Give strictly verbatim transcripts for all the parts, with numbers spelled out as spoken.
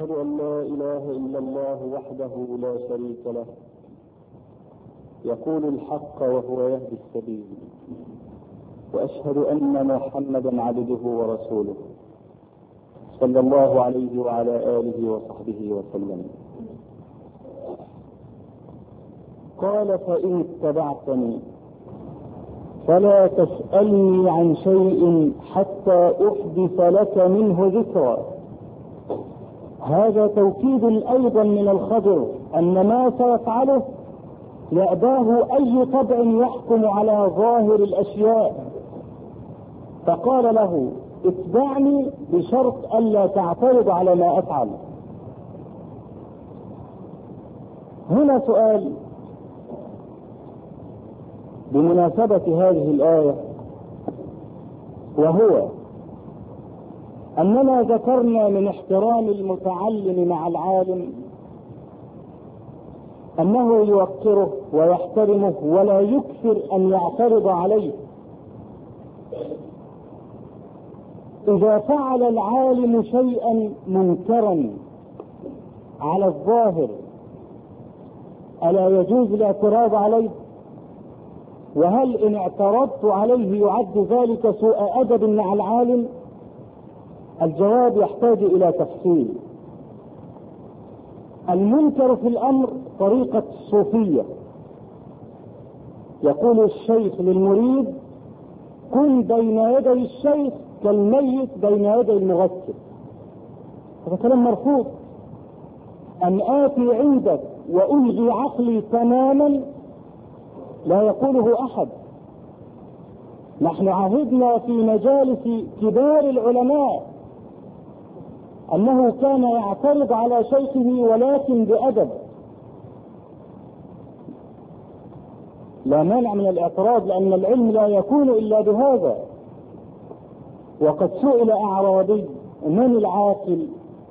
أشهد أن لا إله إلا الله وحده لا شريك له يقول الحق وهو يهدي السبيل، وأشهد أن محمدا عبده ورسوله صلى الله عليه وعلى آله وصحبه وسلم. قال: فإن اتبعتني فلا تسألني عن شيء حتى أحدث لك منه ذكرا. هذا توكيد أيضا من الخضر أن ما سيفعله يأباه أي طبع يحكم على ظاهر الأشياء، فقال له: اتبعني بشرط ألا تعترض على ما أفعل. هنا سؤال بمناسبة هذه الآية، وهو أننا ذكرنا من احترام المتعلم مع العالم أنه يوقره ويحترمه ولا يكثر أن يعترض عليه. إذا فعل العالم شيئا منكرا على الظاهر ألا يجوز الاعتراض عليه؟ وهل إن اعترضت عليه يعد ذلك سوء أدب مع العالم؟ الجواب يحتاج إلى تفصيل. المنكر في الأمر طريقة الصوفية. يقول الشيخ للمريد: كن بين يدي الشيخ كالميت بين يدي المغسل. هذا كلام مرفوض. أن آتي عندك وألغي عقلي تماما لا يقوله أحد. نحن عهدنا في مجالس كبار العلماء أنه كان يعترض على شيخه ولكن بأدب، لا مانع من الاعتراض، لأن العلم لا يكون إلا بهذا. وقد سئل أعرابي: من العاقل؟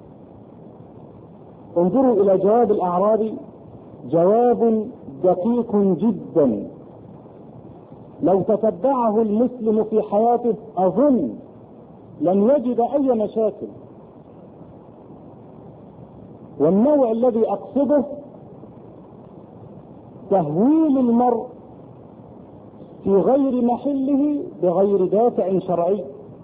انظروا إلى جواب الأعرابي، جواب دقيق جدا لو تتبعه المسلم في حياته أظن لن يجد أي مشاكل. والنوع الذي أقصده تهويل المرء في غير محله بغير دافع شرعي.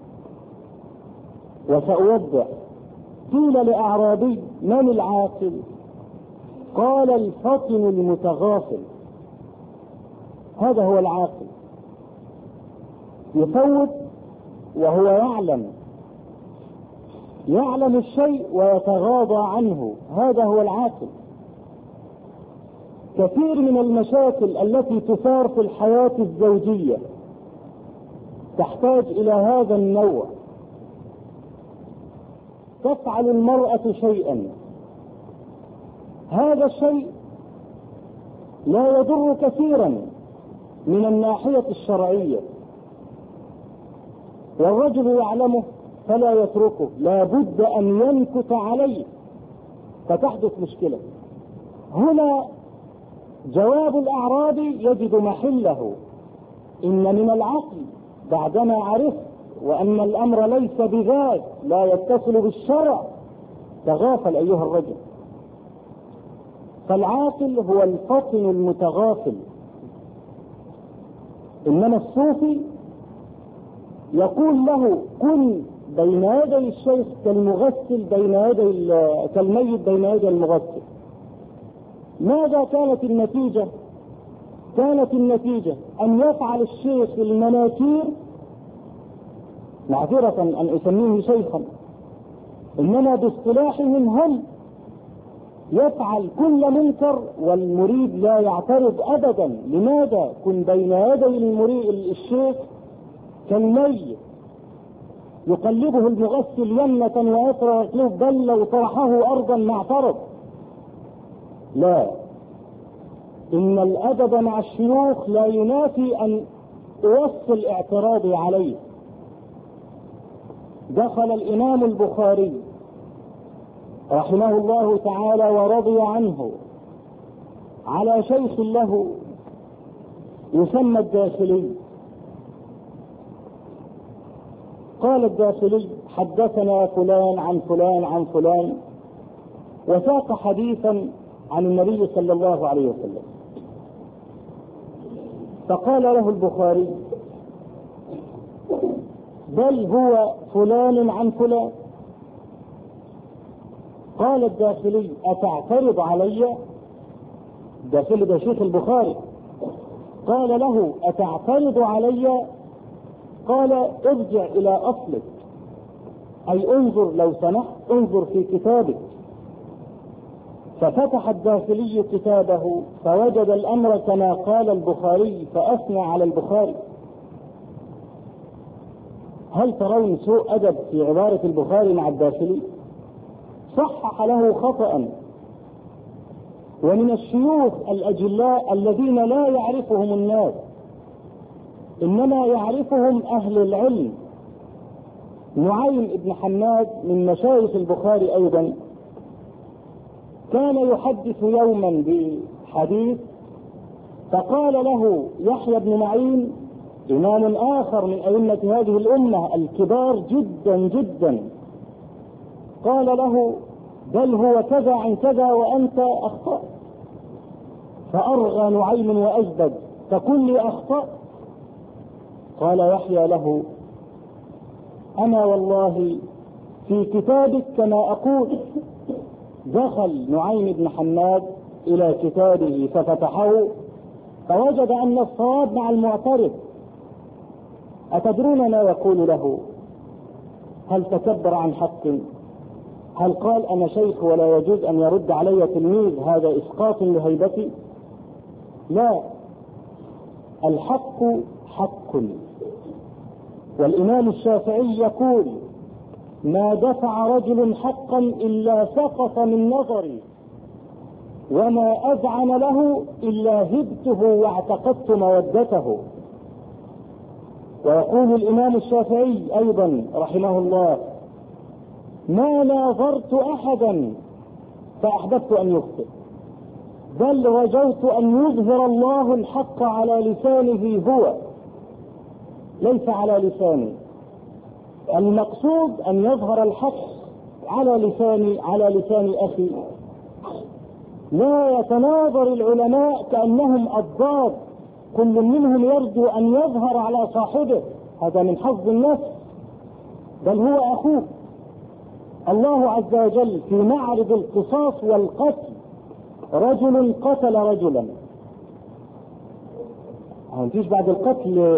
وسأوضح. قيل لأعرابي: من العاقل؟ قال: الفطن المتغافل. هذا هو العاقل، يفوت وهو يعلم يعلم الشيء ويتغاضى عنه، هذا هو العاقل. كثير من المشاكل التي تثار في الحياة الزوجية تحتاج إلى هذا النوع. تفعل المرأة شيئا، هذا الشيء لا يضر كثيرا من الناحية الشرعية، والرجل يعلمه فلا يتركه، لا بد أن ينكت عليه فتحدث مشكلة. هنا جواب الأعرابي يجد محله. إن من العقل بعدما عرفت وأن الأمر ليس بذات لا يتصل بالشرع تغافل أيها الرجل. فالعاقل هو الفطن المتغافل. إنما الصوفي يقول له: كن بين يدي الشيخ كالمغسل بين يدي كالميت بين يدي المغسل. ماذا كانت النتيجة؟ كانت النتيجة أن يفعل الشيخ المناكير، معذرة أن أسميه شيخا، إنما باصطلاحهم هم يفعل كل منكر والمريد لا يعترض أبدا. لماذا؟ كن بين يدي المريد الشيخ كالميت، يقلبه المغسل يمنة ويسرى يقلب، بل لو طرحه أرضا ما اعترض. لا، إن الأدب مع الشيوخ لا ينافي أن أوصل اعتراضي عليه. دخل الإمام البخاري رحمه الله تعالى ورضي عنه على شيخ له يسمى الداخلي. قال الداخلي: حدثنا فلان عن فلان عن فلان وساق حديثا عن النبي صلى الله عليه وسلم، فقال له البخاري: بل هو فلان عن فلان. قال الداخلي: أتعترض علي؟ الداخلي ده شيخ البخاري. قال له: أتعترض علي؟ قال: ارجع إلى أصلك، أي انظر لو سمحت، انظر في كتابك. ففتح الداخلي كتابه فوجد الأمر كما قال البخاري، فأثنى على البخاري. هل ترون سوء أدب في عبارة البخاري مع الداخلي؟ صحح له خطأ. ومن الشيوخ الأجلاء الذين لا يعرفهم الناس، إنما يعرفهم أهل العلم، نعيم بن حماد من مشايخ البخاري أيضا، كان يحدث يوما بحديث، فقال له يحيى بن معين، إمام آخر من أئمة هذه الأمة الكبار جدا جدا، قال له: بل هو كذا عن كذا وأنت أخطأت. فأرغى نعيم وأجدد: فقل لي أخطأت. قال يحيى له: أنا والله في كتابك كما أقول. دخل نعيم بن حماد إلى كتابه ففتحه فوجد أن الصواب مع المعترض. أتدرون ما يقول له؟ هل تكبر عن حق؟ هل قال أنا شيخ ولا يجوز أن يرد علي تلميذ؟ هذا إسقاط لهيبتي؟ لا، الحق حق. والإمام الشافعي يقول: ما دفع رجل حقا إلا سقط من نظري، وما أذعن له إلا هبته واعتقدت مودته. ويقول الإمام الشافعي أيضا رحمه الله: ما ناظرت أحدا فأحببت أن يخطئ، بل رجوت أن يظهر الله الحق على لسانه هو، ليس على لساني. المقصود أن يظهر الحق على لساني، على لسان أخي. لا يتناظر العلماء كأنهم أضداد، كل منهم يرجو أن يظهر على صاحبه، هذا من حظ النفس، بل هو أخوه. الله عز وجل في معرض القصاص والقتل: رجل قتل رجلا. هنتيجي بعد القتل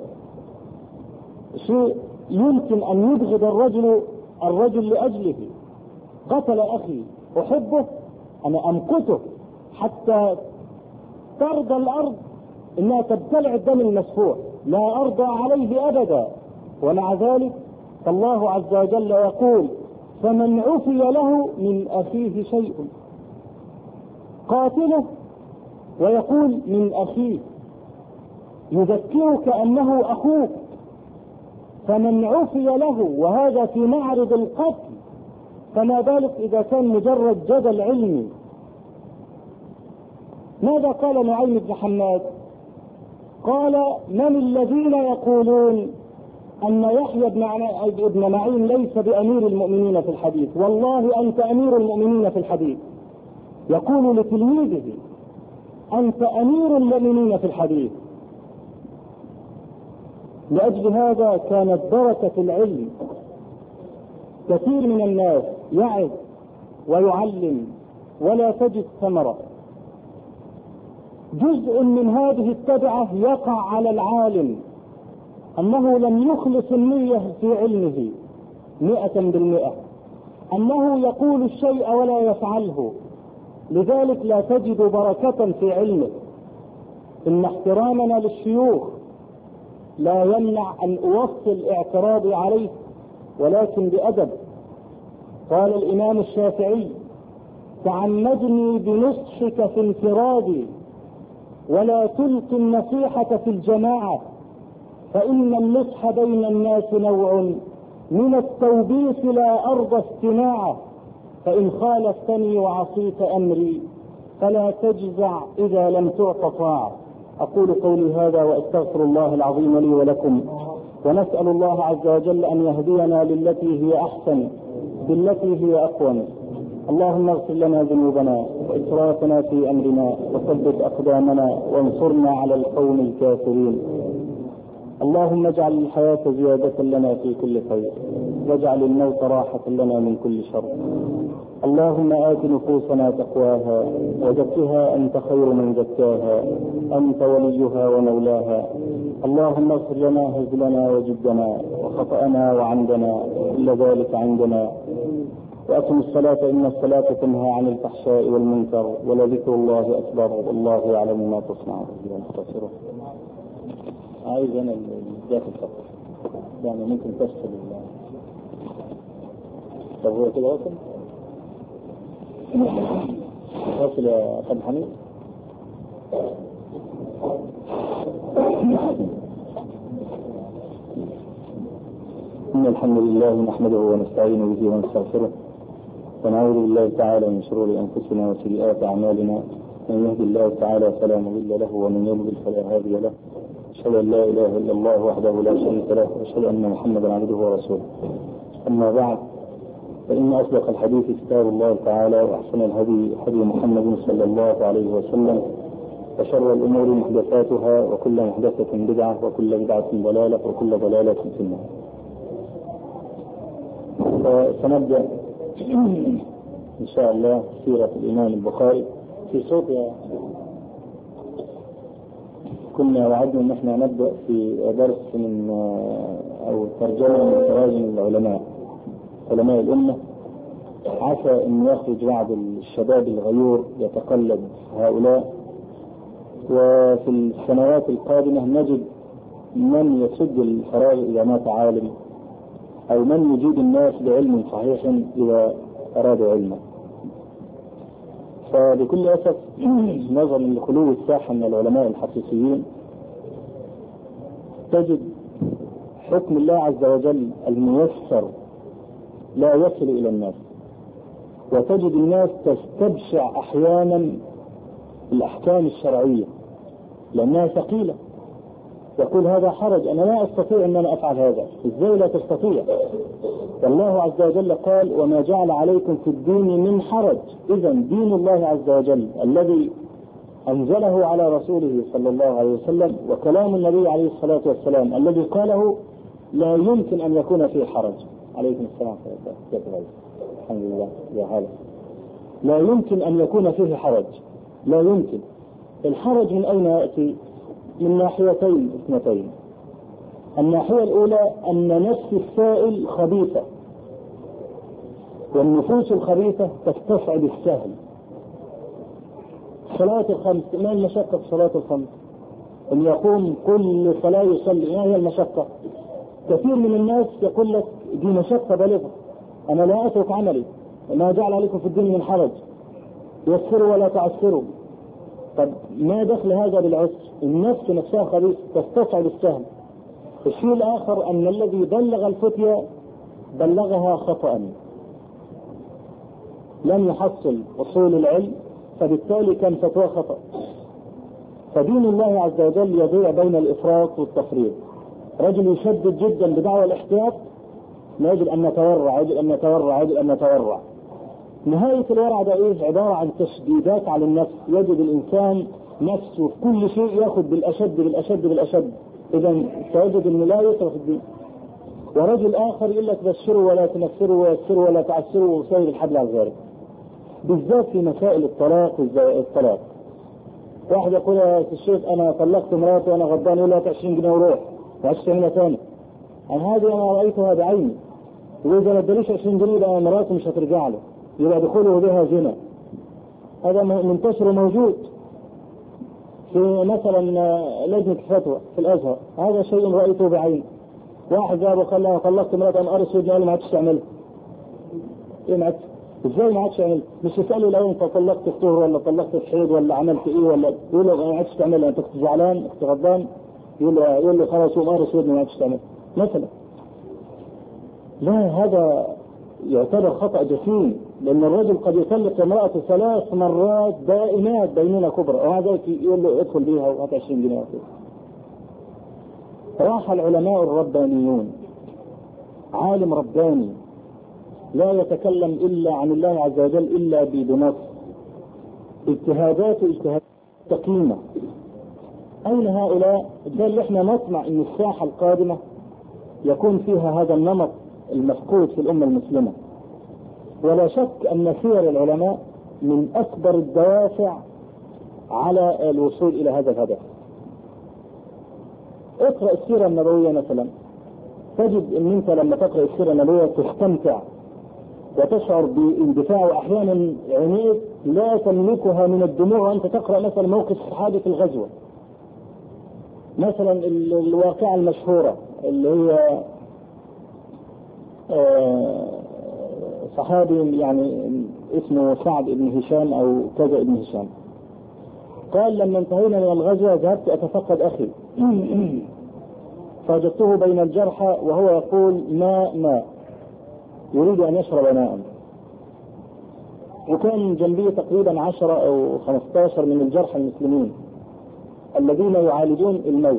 شيء يمكن أن يبغض الرجل الرجل لأجله. قتل أخي أحبه، أنا أمقته حتى ترضى الأرض إنها تبتلع الدم المسفوح، لا أرضى عليه أبدا. ومع ذلك فالله عز وجل يقول: فمن عفي له من أخيه شيء، قاتله ويقول من أخيه، يذكرك أنه أخوك. فمن عفي له، وهذا في معرض القتل، فما بالك إذا كان مجرد جدل علمي. ماذا قال نعيم بن حماد؟ قال: من الذين يقولون أن يحيى بن معين ليس بأمير المؤمنين في الحديث؟ والله أنت أمير المؤمنين في الحديث. يقول لتلميذه: أنت أمير المؤمنين في الحديث. لأجل هذا كانت بركة العلم. كثير من الناس يعظ ويعلم ولا تجد ثمرة. جزء من هذه التبعة يقع على العالم أنه لم يخلص النية في علمه مئة بالمئة، أنه يقول الشيء ولا يفعله، لذلك لا تجد بركة في علمه. إن احترامنا للشيوخ لا يمنع أن أوصل اعتراضي عليه، ولكن بأدب. قال الإمام الشافعي: تعمدني بنصحك في انفرادي، ولا تلقي النصيحة في الجماعة، فإن النصح بين الناس نوع، من التوبيخ لا أرضى استماعه، فإن خالفتني وعصيت أمري فلا تجزع إذا لم تعط طاعة. أقول قولي هذا وأستغفر الله العظيم لي ولكم، ونسأل الله عز وجل أن يهدينا للتي هي أحسن بالتي هي أقوم. اللهم اغفر لنا ذنوبنا وإسرافنا في أمرنا وثبت أقدامنا وانصرنا على القوم الكافرين. اللهم اجعل الحياة زيادة لنا في كل خير واجعل الموت راحة لنا من كل شر. اللهم آت نفوسنا تقواها وزكها أنت خير من زكاها أنت وليها ومولاها. اللهم اغفر لنا هزلنا وجدنا وخطأنا وعمدنا كل ذلك عندنا. وأقم الصلاة إن الصلاة تنهى عن الفحشاء والمنكر ولذكر الله أكبر والله يعلم ما تصنعون. عايز أنا الذات الفقر يعني ممكن تفصل الله. طب هو كده وصل؟ وصل يا أخي حميد؟ إن الحمد لله نحمده ونستعين به ونستغفره ونعوذ بالله تعالى من شرور أنفسنا وسيئات أعمالنا. من يهد الله تعالى فلا مضل له ومن يضلل فلا هادي له. أشهد أن لا إله إلا الله وحده لا شريك له وأشهد أن محمدا عبده ورسوله. أما بعد فإن أصدق الحديث كتاب الله تعالى وأحسن الهدي هدي محمد صلى الله عليه وسلم وشر الأمور محدثاتها وكل محدثة بدعة وكل بدعة ضلالة وكل ضلالة في النار. فسنبدأ إن شاء الله سيرة الإمام البخاري في صوت. كنا وعدنا أن احنا نبدأ في درس من أو ترجمة من تراجم العلماء علماء الأمة. عسى أن يخرج بعض الشباب الغيور يتقلد هؤلاء، وفي السنوات القادمة نجد من يسد الفراغ إذا مات عالم أو من يجيب الناس بعلم صحيح إذا أرادوا علما. فبكل أسف نظرا لخلو الساحة من العلماء الحقيقيين تجد حكم الله عز وجل الميسر لا يصل إلى الناس، وتجد الناس تستبشع أحيانا الأحكام الشرعية لأنها ثقيلة. يقول هذا حرج، أنا لا أستطيع أن أنا أفعل هذا. إزاي لا تستطيع؟ والله عز وجل قال وما جعل عليكم في الدين من حرج. إذا دين الله عز وجل الذي أنزله على رسوله صلى الله عليه وسلم وكلام النبي عليه الصلاة والسلام الذي قاله لا يمكن أن يكون فيه حرج. عليكم السلام ورحمة الله. الحمد لله يا هلا. لا يمكن أن يكون فيه حرج، لا يمكن. الحرج من أين يأتي؟ من ناحيتين اثنتين. الناحية الأولى أن نفس السائل خبيثة، والنفوس الخبيثة تستصعب السهل. صلاة الخمس، ما المشقة في صلاة الخمس؟ أن يقوم كل صلاة يصلي، ما هي المشقة؟ كثير من الناس يقول لك دي مشقة بالغة، أنا لا أترك عملي، ما جعل عليكم في الدين من حرج، يسروا ولا تعسروا. طب ما دخل هذا بالعسر؟ النفس نفسها خبيثة تستصعب السهل. الشيء الآخر أن الذي بلغ الفتية بلغها خطأ، لم يحصل أصول العلم، فبالتالي كان فتوى خطأ. فدين الله عز وجل يضيع بين الإفراط والتفريط. رجل يشدد جدا بدعوى الاحتياط، لا يجب أن نتورع يجب أن نتورع يجب أن نتورع. نهاية الورع ده إيه؟ عبارة عن تشديدات على النفس. يجد الإنسان نفسه في كل شيء يأخذ بالأشد بالأشد بالأشد، إذا تجد أنه لا يسر في الدين. ورجل آخر يقول لك بشروا ولا تنفروا ويسروا ولا تعسروا وسير الحبل على ذلك، بالذات في مسائل الطلاق والطلاق. واحد يقول يا الشيخ أنا طلقت مراتي وأنا غضبان، يقول لها عشرين جنيه وروح وعشت هنا ثاني. عن هذه أنا رأيتها بعيني، وإذا ما اداليش عشرين جنيه بقى مراته مش هترجع له، يبقى دخوله بها زنا. هذا منتشر وموجود في مثلا لجنة الفتوى في الأزهر، هذا شيء رأيته بعيني. واحد جاب وقال لها طلقت مراتي أنا أرس ودني، قال له ما عادش تعملها. إيه ما عادش؟ إزاي ما عادش تعملها؟ مش يسأله الأول أنت طلقت في طهر ولا طلقت في حيض ولا عملت إيه، ولا يقول له ما عادش تعملها، أنت كنت زعلان كنت غضبان، يقول له يقول له خلاص قوم أرس ودني ما عادش تعملها مثلا. لا، هذا يعتبر خطأ جسيم، لأن الرجل قد يطلق امرأته ثلاث مرات دائمات بينونة كبرى، ومع ذلك يقول له ادخل بيها وهات عشرين جنيه. راح العلماء الربانيون، عالم رباني لا يتكلم إلا عن الله عز وجل إلا بنص، اجتهادات اجتهادات تقييمة. أين هؤلاء؟ ده اللي احنا نطمع أن الساحة القادمة يكون فيها هذا النمط المفقود في الأمة المسلمة. ولا شك أن سير العلماء من أكبر الدوافع على الوصول إلى هذا الهدف. اقرأ السيرة النبوية مثلا، تجد أن أنت لما تقرأ السيرة النبوية تستمتع وتشعر باندفاع، وأحيانا عينيك لا تملكها من الدموع وأنت تقرأ مثلا موقف الصحابي في الغزوة. مثلا الواقعة المشهورة اللي هي صحابي يعني اسمه سعد بن هشام أو كذا بن هشام، قال لما انتهينا من الغزوة ذهبت أتفقد أخي فوجدته بين الجرحى وهو يقول ماء ماء، يريد أن يشرب ماء، وكان جنبي تقريبا عشرة أو خمستاشر من الجرحى المسلمين الذين يعالجون الموت،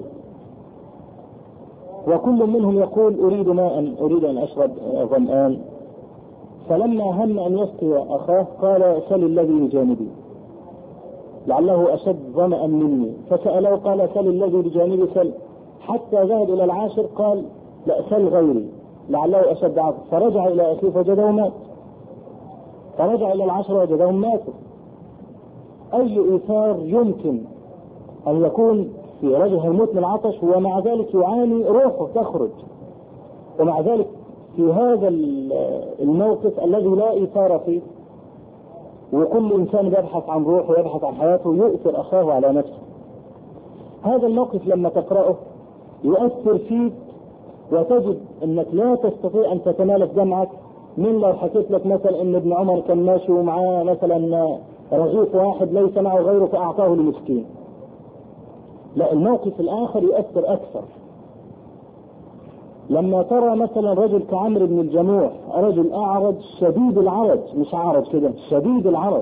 وكل منهم يقول أريد ماء أريد أن أشرب ظمآن. فلما هم أن يسقي أخاه قال سل الذي بجانبي لعله أشد ظمأ مني، فسأله قال سل الذي بجانبي سل، حتى ذهب إلى العاشر قال لا سل غيري لعله أشد عطف، فرجع إلى أخيه فوجده مات، فرجع إلى العشر وجدهم ماتوا. أي إيثار يمكن أن يكون في رجل يموت من العطش ومع ذلك يعاني روحه تخرج، ومع ذلك في هذا الموقف الذي لا إيثار فيه وكل إنسان يبحث عن روحه ويبحث عن حياته يؤثر أخاه على نفسه. هذا الموقف لما تقرأه يؤثر فيك وتجد أنك لا تستطيع أن تتمالك دمعك من لو حكيت لك مثلا أن ابن عمر كان ماشي ومعاه مثلا رغيف واحد ليس معه غيره فأعطاه لمسكين. لا، الموقف الآخر يؤثر أكثر. لما ترى مثلا رجل كعمرو بن الجموح، رجل أعرج شديد العرج، مش عرج كده، شديد العرج،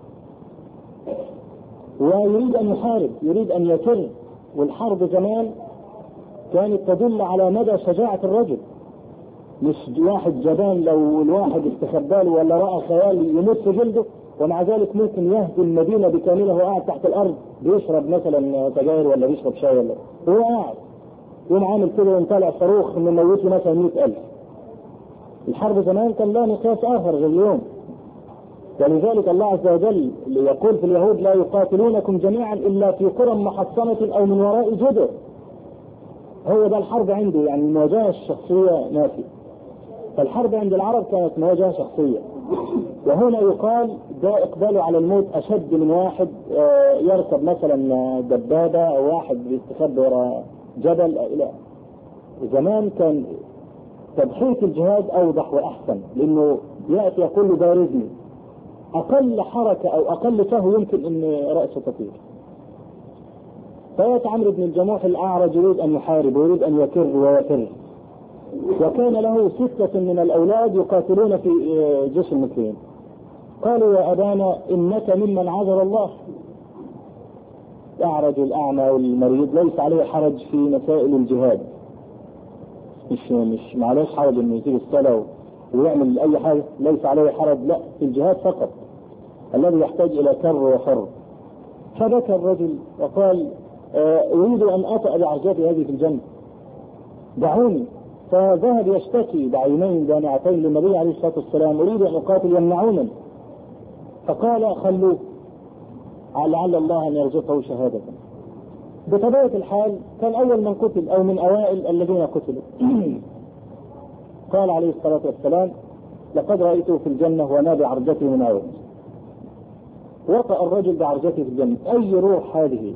ويريد أن يحارب، يريد أن يكر، والحرب زمان كانت تدل على مدى شجاعة الرجل، مش واحد جبان لو الواحد استخباله ولا رأى خيال يموت في جلده، ومع ذلك ممكن يهدي المدينة بكاملها وهو قاعد تحت الأرض بيشرب مثلا سجاير ولا بيشرب شاي ولا هو قاعد يوم عامل كده ومطلع صاروخ مموت له مثلا مئة ألف. الحرب زمان كان لها مقياس آخر غير اليوم، ولذلك الله عز وجل يقول في اليهود لا يقاتلونكم جميعا إلا في قرى محصنة أو من وراء جدر. هو ده الحرب عنده، يعني المواجهة الشخصية نافية. فالحرب عند العرب كانت مواجهة شخصية، وهنا يقال ده إقباله على الموت أشد من واحد يركب مثلا دبابة أو واحد بيستخبى وراء جبل. لا، زمان كان تضحية الجهاد أوضح وأحسن، لأنه يأتي يقول له بارزني، أقل حركة أو أقل سهو يمكن أن رأسه تطير. فيأتي عمرو بن الجموح الأعرج يريد أن يحارب ويريد أن يكر ويفر، وكان له ستة من الأولاد يقاتلون في جيش المسلمين. قالوا يا أبانا إنك ممن عذر الله، الأعرج الأعمى والمريض ليس عليه حرج في مسائل الجهاد، مش مش معلش حرج إنه يجيب الصلاة ويعمل أي حاجة، ليس عليه حرج، لا، في الجهاد فقط الذي يحتاج إلى كر وفر. فبكى الرجل وقال أريد أن أطأ بعرجتي هذه في الجنة، دعوني. فذهب يشتكي بعينين دامعتين للنبي عليه الصلاة والسلام، أريد أن أقاتل يمنعونني، فقال خلوه لعل الله أن يرزقه شهادة. بطبيعة الحال كان أول من قتل أو من أوائل الذين قتلوا. قال عليه الصلاة والسلام لقد رأيته في الجنة وما بعرجته من عوض. وقع الرجل بعرجته في الجنة، أي روح هذه؟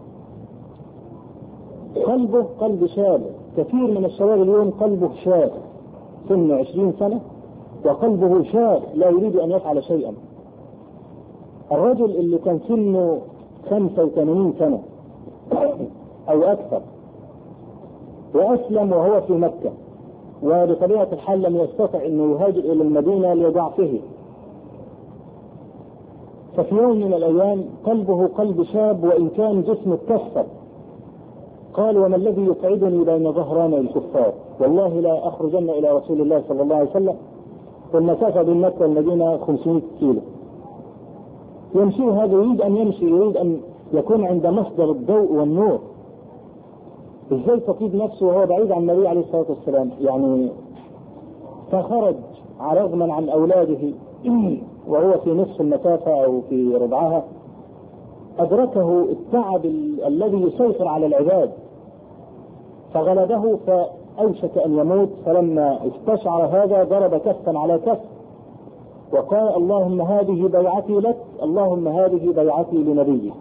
قلبه قلب شاب. كثير من الشباب اليوم قلبه شاب، سن عشرين سنة وقلبه شاب لا يريد أن يفعل شيئا. الرجل اللي كان سنه خمسة وثمانين سنة أو أكثر وأسلم وهو في مكة، وبطبيعة الحال لم يستطع أنه يهاجر إلى المدينة لضعفه، ففي يوم من الأيام قلبه قلب شاب وإن كان جسمه اتكسر. قال وما الذي يقعدني بين ظهراني الكفار، والله لا أخرجن إلى رسول الله صلى الله عليه وسلم والمسافة بين مكة والمدينة خمسمائة كيلو، يمشي هذا يريد أن يمشي، يريد أن يكون عند مصدر الضوء والنور، ازاي تقيد نفسه وهو بعيد عن النبي عليه الصلاة والسلام؟ يعني فخرج رغما عن أولاده وهو في نصف المسافة أو في ربعها، أدركه التعب الذي يسيطر على العباد فغلبه فأوشك أن يموت، فلما استشعر هذا ضرب كفا على كف وقال اللهم هذه بيعتي لك، اللهم هذه بيعتي لنبيك.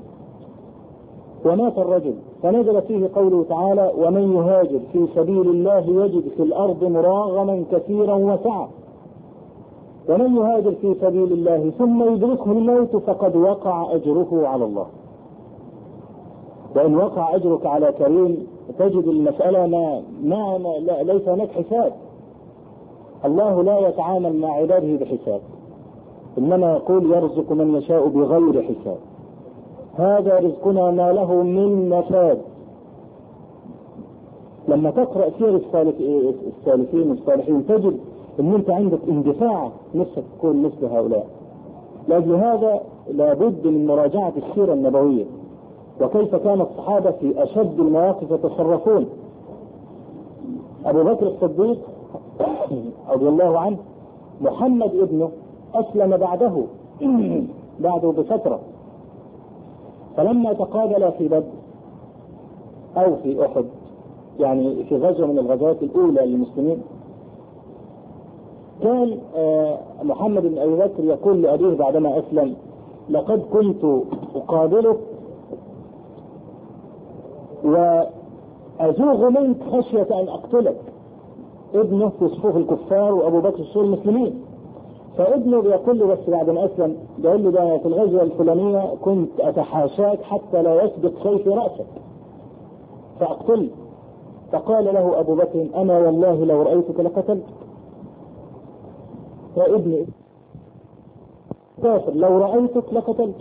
ومات الرجل، فنزل فيه قوله تعالى ومن يهاجر في سبيل الله يجد في الأرض مراغما كثيرا وسعة، ومن يهاجر في سبيل الله ثم يدركه الموت فقد وقع أجره على الله. وإن وقع أجرك على كريم تجد المسألة ما, ما, ما لا ليس هناك حساب. الله لا يتعامل مع عباده بحساب، إنما يقول يرزق من يشاء بغير حساب. هذا رزقنا ما له من نفاد. لما تقرأ سير السالفين والصالحين تجد ان انت عندك اندفاع نفسك تكون مثل هؤلاء. لأجل هذا لابد من مراجعة السيرة النبوية وكيف كان الصحابة في اشد المواقف يتصرفون. ابو بكر الصديق رضي الله عنه محمد ابنه اسلم بعده بعده بفترة، فلما تقابل في بدر او في احد، يعني في غزوة من الغزوات الاولى للمسلمين، كان محمد بن ابي بكر يقول لابيه بعدما اسلم لقد كنت اقابلك وازوغ منك خشية ان اقتلك. ابنه في صفوف الكفار وابو بكر في صفوف المسلمين، فابنه بيقول له بس بعد ما اسلم بيقول له ده في الغزوة الفلانية كنت اتحاشاك حتى لا يسبق سيف رأسك فاقتل. فقال له ابو بكر انا والله لو رأيتك لقتلتك. يا ابني كافر لو رأيتك لقتلتك.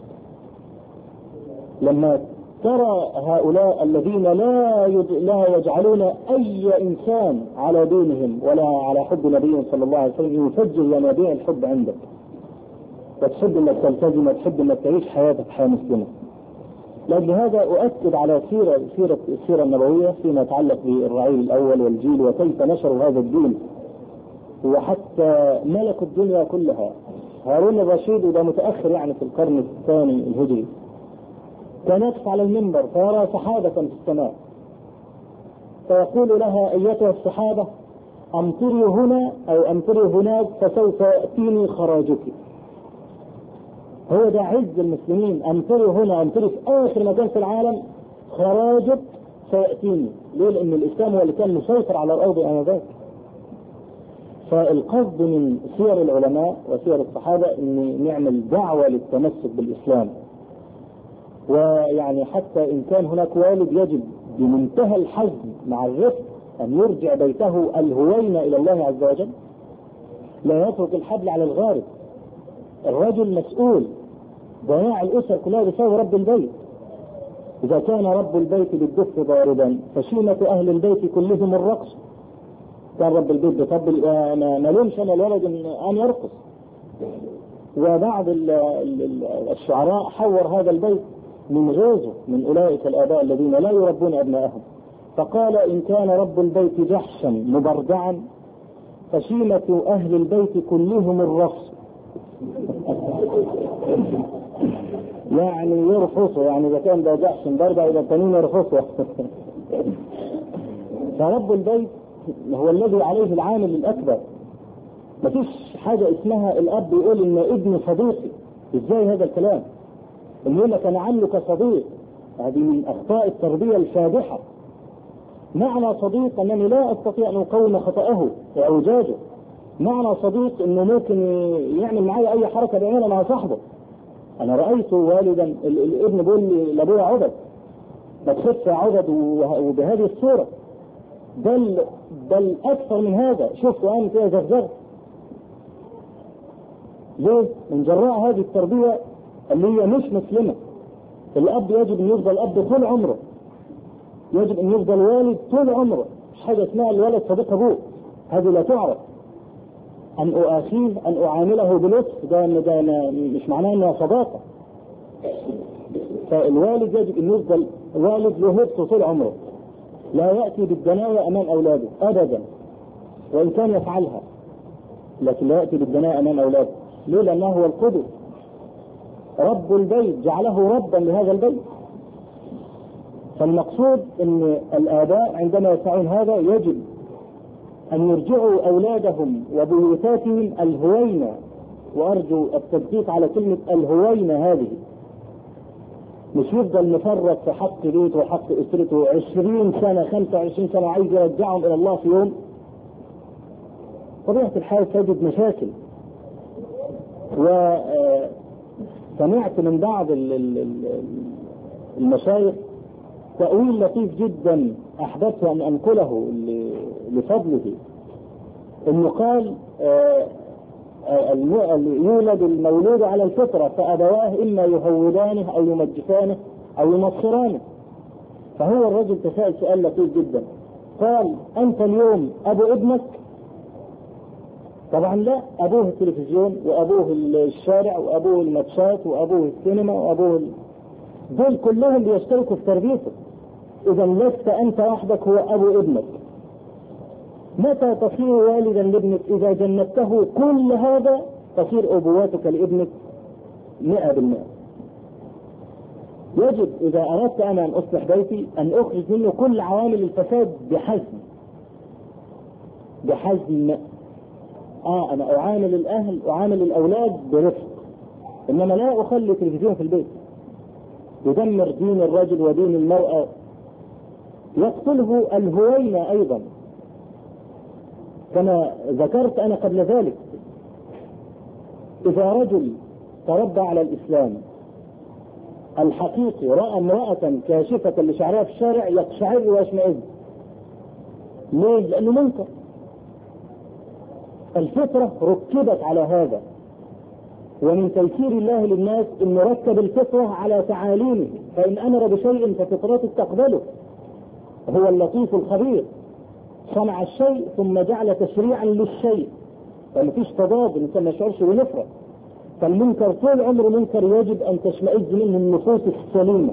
لما ترى هؤلاء الذين لا لا يجعلون اي انسان على دينهم ولا على حب نبيهم صلى الله عليه وسلم، يفجر ينابيع الحب عندك وتحب انك تلتزم وتحب انك تعيش حياتك حياة مسلمة. لأجل هذا أؤكد على سيرة سيرة السيرة النبوية فيما يتعلق بالرعيل الأول والجيل وكيف نشروا هذا الدين وحتى ملكوا الدنيا كلها. هارون الرشيد وده متأخر يعني في القرن الثاني الهجري، كان يقف على المنبر فيرى سحابة في السماء فيقول لها أيتها السحابة أمطري هنا أو أمطري هناك فسوف يأتيني خراجك. هو ده عز المسلمين، أمطري هنا أمطري في آخر مكان في العالم خراجك سيأتيني. ليه؟ لأن الإسلام هو اللي كان مسيطر على الأرض آنذاك. فالقصد من سير العلماء وسير الصحابة ان نعمل دعوة للتمسك بالإسلام. ويعني حتى إن كان هناك والد يجب بمنتهى الحزم مع الرفق أن يرجع بيته الهوين إلى الله عز وجل، لا يترك الحبل على الغارب. الرجل مسؤول، ضياع الأسر كلها بسبب رب البيت. إذا كان رب البيت بالدف ضاربا فشيمة أهل البيت كلهم الرقص. كان رب البيت بيطبل ما لومش أنا الولد أن يرقص. وبعض الشعراء حور هذا البيت من غيظه من أولئك الآباء الذين لا يربون أبنائهم، فقال إن كان رب البيت جحشا مبردعا فشيمة أهل البيت كلهم الرقص. يعني يرفصوا، يعني إذا كان ده جحش مبردع إذا التانيين يرفصوا. فرب البيت هو الذي عليه العامل الأكبر. مفيش حاجة اسمها الأب يقول إن ابني صديقي. إزاي هذا الكلام؟ إن يقول لك أنا عامله كصديق، هذه من أخطاء التربية الفادحة. معنى صديق أنني لا أستطيع أن أقوم خطأه وأوجاجه. معنى صديق إنه ممكن يعمل معي أي حركة بيعملها مع صاحبه. أنا رأيت والدا الابن بيقول لي لأبويا عبد، ما تخف يا عبد وبهذه الصورة، بل بل أكثر من هذا. شوفوا أنا كده زغزغ. ليه؟ من جراء هذه التربية اللي هي مش مسلمة. الأب يجب أن يفضل أب طول عمره، يجب أن يفضل والد طول عمره. مش حاجة اسمها الولد صديق أبوه، هذه لا تعرف. أن أؤاخيه، أن أعامله بلطف، ده, ده مش معناه أنها صداقة. فالوالد يجب أن يفضل والد له هبته طول عمره، لا يأتي بالدناية أمام أولاده أبدا، وإن كان يفعلها، لكن لا يأتي بالدناية أمام أولاده. ليه؟ لأنه هو القدوة، رب البيت، جعله ربا لهذا البيت. فالمقصود أن الآباء عندما يفعلون هذا يجب أن يرجعوا أولادهم وبيوتاتهم الهوينة، وأرجو التدقيق على كلمة الهوينة هذه، مش يفضل مفرط في حق بيته وحق أسرته عشرين سنة خمسة وعشرين سنة عايز يرجعهم إلى الله في يوم. طبيعة الحال تجد مشاكل. وسمعت من بعض المشايخ تأويل لطيف جدا أحببت أن أنقله لفضله، إنه قال يولد المولود على الفطرة فأبواه إما يهودانه أو يمجسانه أو ينصرانه. فهو الرجل تساءل سؤال لطيف جدا، قال أنت اليوم أبو ابنك؟ طبعا لا، أبوه التلفزيون وأبوه الشارع وأبوه الماتشات وأبوه السينما وأبوه ال... دول كلهم بيشتركوا في تربيته. إذا لست أنت وحدك هو أبو ابنك. متى تصير والدا لابنك؟ إذا جنبته كل هذا تصير أبواتك لابنك مئة بالمئة. يجب إذا أردت أنا أن أصلح بيتي أن أخرج منه كل عوامل الفساد بحزم بحزم آه أنا أعامل الأهل أعامل الأولاد برفق، إنما لا أخلي تلفزيون في البيت يدمر دين الرجل ودين المرأة، يقتله الهوينة أيضا. كما ذكرت أنا قبل ذلك، إذا رجل تربى على الإسلام الحقيقي رأى امرأة كاشفة لشعرها في الشارع يقشعر ويشمئز. ليه؟ لأنه منكر. الفطرة ركبت على هذا، ومن تيسير الله للناس أن ركب الفطرة على تعاليمه، فإن أمر بشيء ففطرته تقبله. هو اللطيف الخبير، صنع الشيء ثم جعل تشريعا للشيء، فما فيش تضاد، الإنسان ما يشعرش بنفرة. فالمنكر طول عمره منكر يجب أن تشمئز منه النفوس السليمة.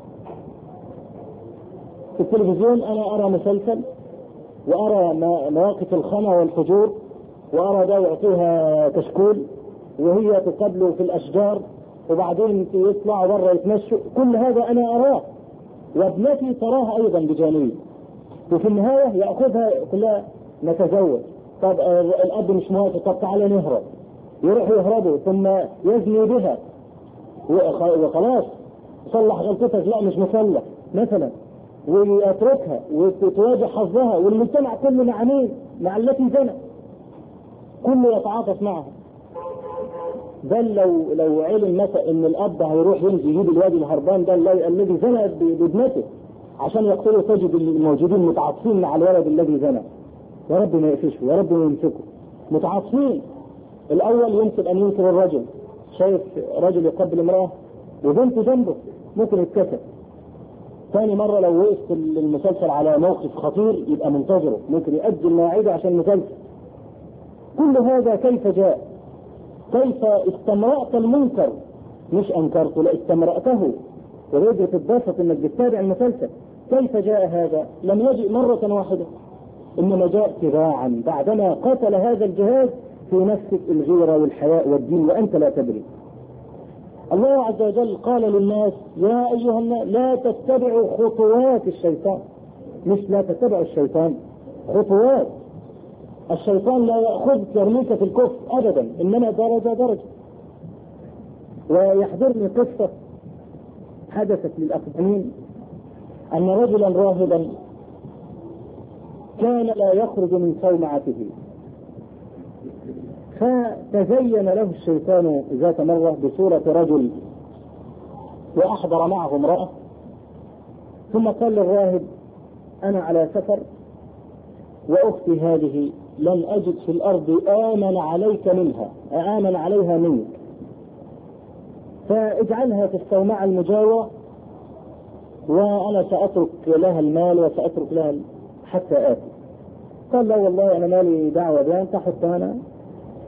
في التلفزيون أنا أرى مسلسل وأرى مواقف الخنا والفجور، وأرى ده يعطيها كشكول وهي تقابله في الأشجار وبعدين يطلع برا يتمشوا، كل هذا أنا أراه وابنتي تراها أيضا بجانبي، وفي النهاية يأخذها كلها نتزوج. طب الأب مش موافق، طب تعالى نهرب، يروح يهربوا ثم يزني بها وخلاص صلح غلطتك، لا مش مصلح مثلا، ويتركها وتواجه حظها، والمجتمع كله مع مين؟ مع التي زنى، كله يتعاطف معها. بل لو لو علم مثلا ان الاب هيروح ينزل يجيب الواد الهربان ده الذي زنى بابنته عشان يقتله، تجد الموجودين متعاطفين مع الولد الذي زنى. يا رب ما يقفشه، يا رب ما يمسكه، متعاطفين. الاول يمكن ان ينكر الرجل، شايف رجل يقبل امراه وبنته جنبه ممكن يتكسر. ثاني مرة لو وقف المسلسل على موقف خطير يبقى منتظره، ممكن يأجل مواعيده عشان المسلسل. كل هذا كيف جاء؟ كيف استمرأت المنكر؟ مش أنكرته، لا استمرأته، ورجل تتبسط انك بتتابع المسلسل. كيف جاء هذا؟ لم يجئ مرة واحدة، انما جاء تباعا بعدما قتل هذا الجهاز في نفسك الغيرة والحياء والدين وأنت لا تدري. الله عز وجل قال للناس يا أيها الناس لا تتبعوا خطوات الشيطان، مش لا تتبعوا الشيطان، خطوات. الشيطان لا يأخذك يرميك في الكفر أبدا، إنما درجة درجة. ويحضرني قصة حدثت للأقدمين أن رجلا راهبا كان لا يخرج من صومعته، فتزين له الشيطان ذات مرة بصورة رجل وأحضر معه امرأة، ثم قال للراهب أنا على سفر وأختي هذه لن أجد في الأرض آمن عليك منها آمن عليها منك، فاجعلها في الصومعة المجاورة وأنا سأترك لها المال وسأترك لها حتى آتي. قال لا والله أنا مالي دعوة بها، أنت حتى أنا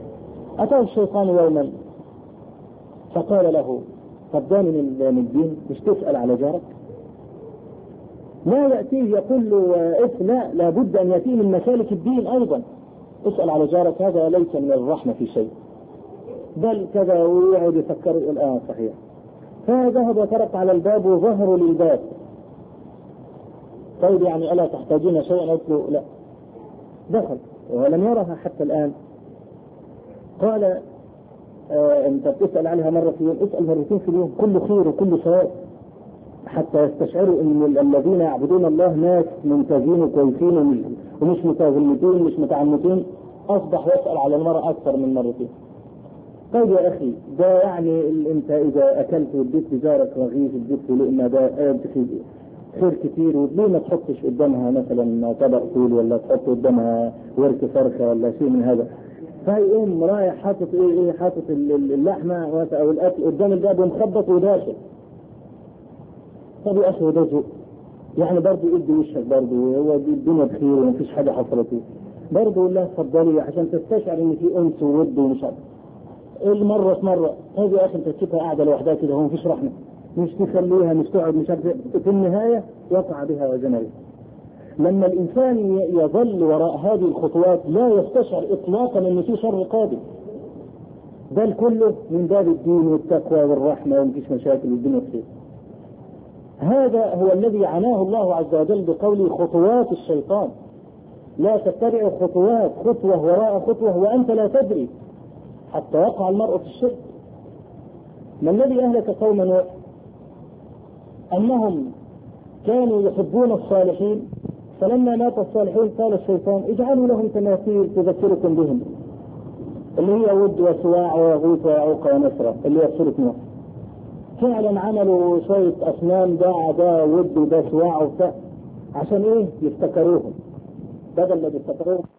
أتاه الشيطان يوما فقال له صدقني من الدين مش تسأل على جارك؟ لا يأتيه يقول له إف لا لابد أن يأتيه من مسالك الدين أيضا. اسأل على جارك هذا ليس من الرحمة في شيء، بل كذا، ويقعد يفكر يقول آه صحيح. فذهب وطرق على الباب وظهروا للباب. طيب يعني ألا تحتاجين شيئا؟ قلت له لا. دخل ولم يرها حتى الآن. قال آه انت بتسأل عليها مرة في اليوم، اسأل مرتين في اليوم، كله خير وكله سواء، حتى يستشعروا ان الذين يعبدون الله ناس ممتازين وكويسين ومش متزمتين مش متعنتين. اصبح يسأل على المرأة اكثر من مرتين. طيب يا اخي ده يعني انت اذا اكلت واديت لجارك رغيف اديت له لقمة ده خير كتير، وليه ما تحطش قدامها مثلا طبق فول ولا تحط قدامها ورك فرخة ولا شيء من هذا؟ فيقوم رايح حاطط ايه ايه حاطط اللحمة او الاكل قدام الباب ومخبط وداخل. طب يا اخي ده ذوق يعني، برضه ادي وشك برضه، هو الدنيا بخير ومفيش حاجة حصلت برضه. لا اتفضلي عشان تستشعر ان في انس وود ومش عارف المرة في مرة. طيب يا اخي انت تشوفها قاعدة لوحدها كده هو مفيش رحمة، مش تخليها مش تقعد مش عارف. في النهاية وقع بها وزنها. لما الانسان يظل وراء هذه الخطوات لا يستشعر اطلاقا ان في شر قادم، بل كله من باب الدين والتقوى والرحمة ومفيش مشاكل والدنيا بخير. هذا هو الذي عناه الله عز وجل بقوله خطوات الشيطان. لا تتبع خطوات، خطوة وراء خطوة وأنت لا تدري، حتى يقع المرء في الشرك. ما الذي أهلك قوم نوح؟ أنهم كانوا يحبون الصالحين، فلما مات الصالحين قال الشيطان اجعلوا لهم تماثيل تذكركم بهم، اللي هي ود وسواع ويغوث ويعوق ونسرة، اللي هي سورة نوح. فعلا عملوا شوية أصنام، ده ده ود وده سواع وبتاع، عشان ايه؟ يفتكروهم، بدل ما يفتكروهم